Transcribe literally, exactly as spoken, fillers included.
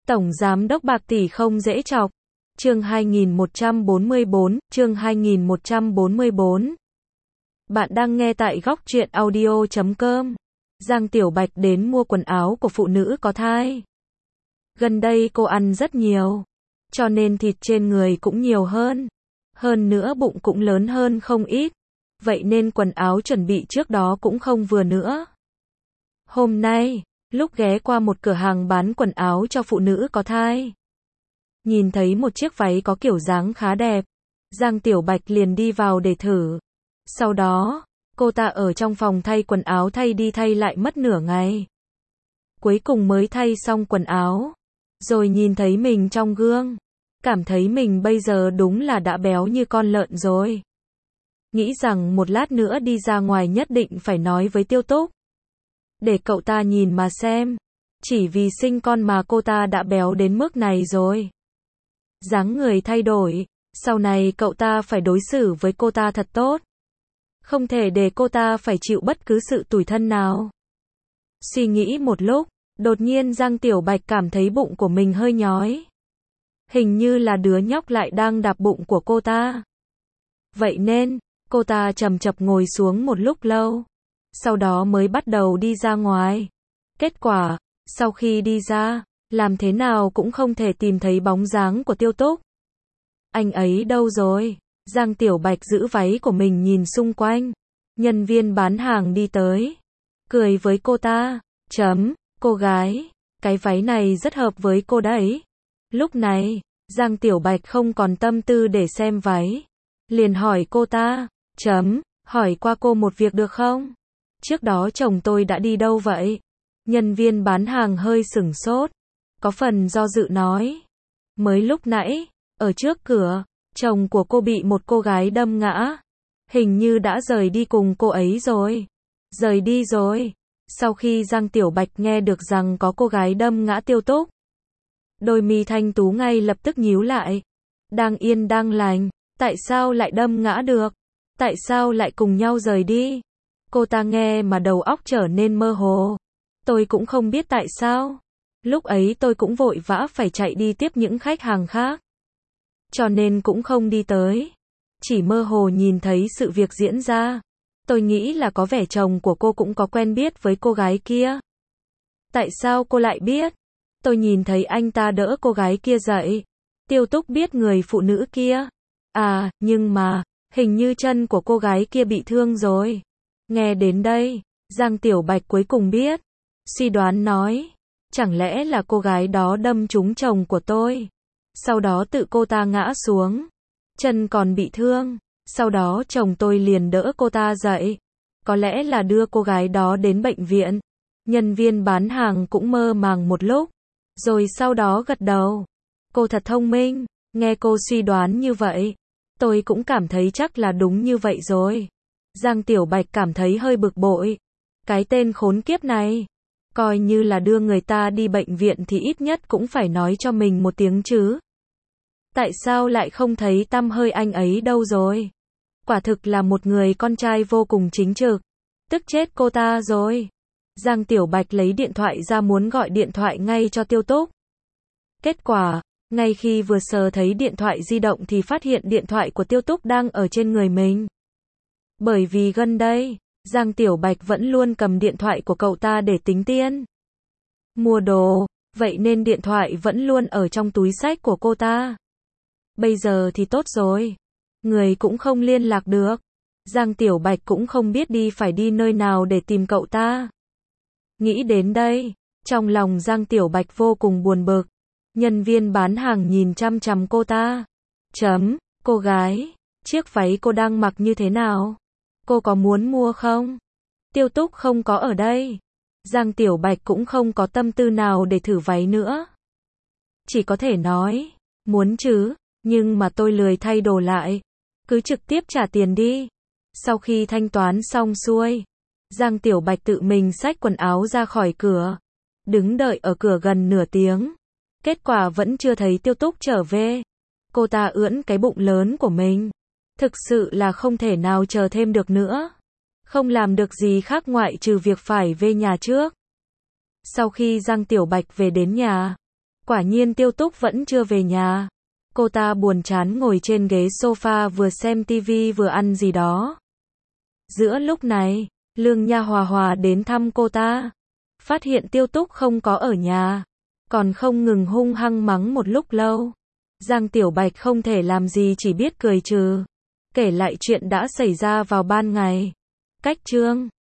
Tổng giám đốc bạc tỷ không dễ chọc. Chương hai nghìn một trăm bốn mươi bốn, chương hai nghìn một trăm bốn mươi bốn. Bạn đang nghe tại góc truyện audio chấm com. Giang Tiểu Bạch đến mua quần áo của phụ nữ có thai. Gần đây cô ăn rất nhiều, cho nên thịt trên người cũng nhiều hơn. Hơn nữa bụng cũng lớn hơn không ít. Vậy nên quần áo chuẩn bị trước đó cũng không vừa nữa. Hôm nay, lúc ghé qua một cửa hàng bán quần áo cho phụ nữ có thai, nhìn thấy một chiếc váy có kiểu dáng khá đẹp, Giang Tiểu Bạch liền đi vào để thử. Sau đó, cô ta ở trong phòng thay quần áo thay đi thay lại mất nửa ngày. Cuối cùng mới thay xong quần áo, rồi nhìn thấy mình trong gương, cảm thấy mình bây giờ đúng là đã béo như con lợn rồi. Nghĩ rằng một lát nữa đi ra ngoài nhất định phải nói với Tiêu Túc, để cậu ta nhìn mà xem, chỉ vì sinh con mà cô ta đã béo đến mức này rồi. Dáng người thay đổi, sau này cậu ta phải đối xử với cô ta thật tốt. Không thể để cô ta phải chịu bất cứ sự tủi thân nào. Suy nghĩ một lúc, đột nhiên Giang Tiểu Bạch cảm thấy bụng của mình hơi nhói. Hình như là đứa nhóc lại đang đạp bụng của cô ta. Vậy nên, cô ta chầm chập ngồi xuống một lúc lâu, sau đó mới bắt đầu đi ra ngoài. Kết quả, sau khi đi ra, làm thế nào cũng không thể tìm thấy bóng dáng của Tiêu Túc. Anh ấy đâu rồi? Giang Tiểu Bạch giữ váy của mình nhìn xung quanh. Nhân viên bán hàng đi tới, cười với cô ta, chấm, cô gái, cái váy này rất hợp với cô đấy. Lúc này, Giang Tiểu Bạch không còn tâm tư để xem váy, liền hỏi cô ta, chấm, hỏi qua cô một việc được không? Trước đó chồng tôi đã đi đâu vậy? Nhân viên bán hàng hơi sửng sốt, có phần do dự nói, mới lúc nãy, ở trước cửa, chồng của cô bị một cô gái đâm ngã, hình như đã rời đi cùng cô ấy rồi. Rời đi rồi. Sau khi Giang Tiểu Bạch nghe được rằng có cô gái đâm ngã Tiêu Túc, đôi mi thanh tú ngay lập tức nhíu lại. Đang yên đang lành, tại sao lại đâm ngã được? Tại sao lại cùng nhau rời đi? Cô ta nghe mà đầu óc trở nên mơ hồ. Tôi cũng không biết tại sao. Lúc ấy tôi cũng vội vã phải chạy đi tiếp những khách hàng khác, cho nên cũng không đi tới. Chỉ mơ hồ nhìn thấy sự việc diễn ra. Tôi nghĩ là có vẻ chồng của cô cũng có quen biết với cô gái kia. Tại sao cô lại biết? Tôi nhìn thấy anh ta đỡ cô gái kia dậy. Tiêu Túc biết người phụ nữ kia. À, nhưng mà, hình như chân của cô gái kia bị thương rồi. Nghe đến đây, Giang Tiểu Bạch cuối cùng biết. Suy đoán nói, chẳng lẽ là cô gái đó đâm trúng chồng của tôi, sau đó tự cô ta ngã xuống, chân còn bị thương, sau đó chồng tôi liền đỡ cô ta dậy, có lẽ là đưa cô gái đó đến bệnh viện. Nhân viên bán hàng cũng mơ màng một lúc, rồi sau đó gật đầu. Cô thật thông minh, nghe cô suy đoán như vậy, tôi cũng cảm thấy chắc là đúng như vậy rồi. Giang Tiểu Bạch cảm thấy hơi bực bội. Cái tên khốn kiếp này, coi như là đưa người ta đi bệnh viện thì ít nhất cũng phải nói cho mình một tiếng chứ. Tại sao lại không thấy tăm hơi anh ấy đâu rồi? Quả thực là một người con trai vô cùng chính trực. Tức chết cô ta rồi. Giang Tiểu Bạch lấy điện thoại ra muốn gọi điện thoại ngay cho Tiêu Túc. Kết quả, ngay khi vừa sờ thấy điện thoại di động thì phát hiện điện thoại của Tiêu Túc đang ở trên người mình. Bởi vì gần đây, Giang Tiểu Bạch vẫn luôn cầm điện thoại của cậu ta để tính tiền, mua đồ, vậy nên điện thoại vẫn luôn ở trong túi xách của cô ta. Bây giờ thì tốt rồi, người cũng không liên lạc được. Giang Tiểu Bạch cũng không biết đi phải đi nơi nào để tìm cậu ta. Nghĩ đến đây, trong lòng Giang Tiểu Bạch vô cùng buồn bực. Nhân viên bán hàng nhìn chăm chăm cô ta. Chấm, cô gái, chiếc váy cô đang mặc như thế nào? Cô có muốn mua không? Tiêu Túc không có ở đây. Giang Tiểu Bạch cũng không có tâm tư nào để thử váy nữa. Chỉ có thể nói, muốn chứ, nhưng mà tôi lười thay đồ lại. Cứ trực tiếp trả tiền đi. Sau khi thanh toán xong xuôi, Giang Tiểu Bạch tự mình xách quần áo ra khỏi cửa. Đứng đợi ở cửa gần nửa tiếng. Kết quả vẫn chưa thấy Tiêu Túc trở về. Cô ta ưỡn cái bụng lớn của mình. Thực sự là không thể nào chờ thêm được nữa. Không làm được gì khác ngoại trừ việc phải về nhà trước. Sau khi Giang Tiểu Bạch về đến nhà, Quả nhiên Tiêu Túc vẫn chưa về nhà. Cô ta buồn chán ngồi trên ghế sofa vừa xem tivi vừa ăn gì đó. Giữa lúc này, Lương Nha Hòa Hòa đến thăm cô ta. Phát hiện Tiêu Túc không có ở nhà. Còn không ngừng hung hăng mắng một lúc lâu. Giang Tiểu Bạch không thể làm gì chỉ biết cười trừ. Kể lại chuyện đã xảy ra vào ban ngày. Cách chương